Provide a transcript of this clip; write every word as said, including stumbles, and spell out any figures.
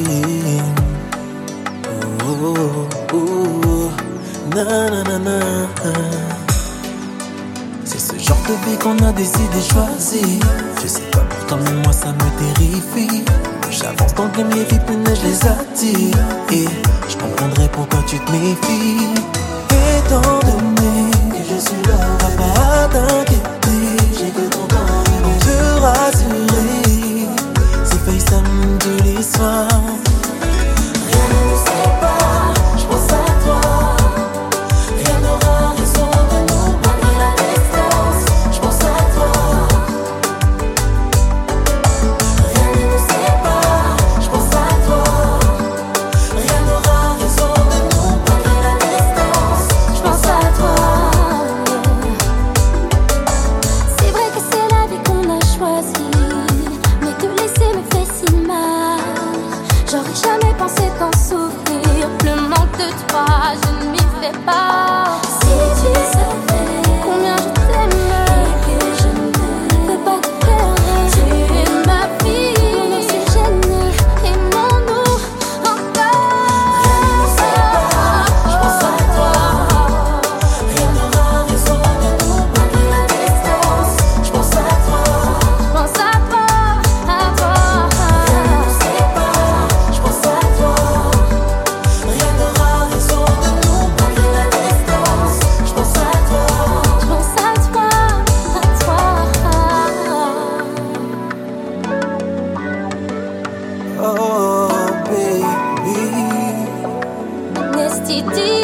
Oh, oh, oh, na na na na. C'est ce genre de vie qu'on a décidé choisir. Je sais pas pourtant mais moi ça me terrifie. J'avance dans le game, les filles punaise, je les attire. Et je comprendrai pourquoi tu te méfies. Étant donné que je suis là, t'as pas à t'inquiéter. J'ai que ton temps pour te rassurer. C'est FaceTime tous les soirs. Rien ne nous sépare, je pense à toi. Rien n'aura raison de nous malgré la distance. Je pense à toi. Rien ne nous sépare, je pense à toi. Rien n'aura raison de nous malgré la distance. Je pense à toi. C'est vrai que c'est la vie qu'on a choisie, mais te laisser me fait si mal. J'aurais jamais pensé t'en souffrir. Le manque de toi, je ne m'y fais pas. Si tu savais combien je t'aime et que je ne peux pas te perdre. Tu es ma fille, on s'est gêné, aimons-nous encore. Rien ne nous sépare, je pense à toi. Rien n'aura raison de nous malgré la distance. Je pense à toi. Je pense à toi, à toi. Rien ne nous sépare, je pense à toi. Rien n'aura raison de nous malgré la distance. Je pense à toi. Je pense à toi, à toi. Oh baby. Nasty D.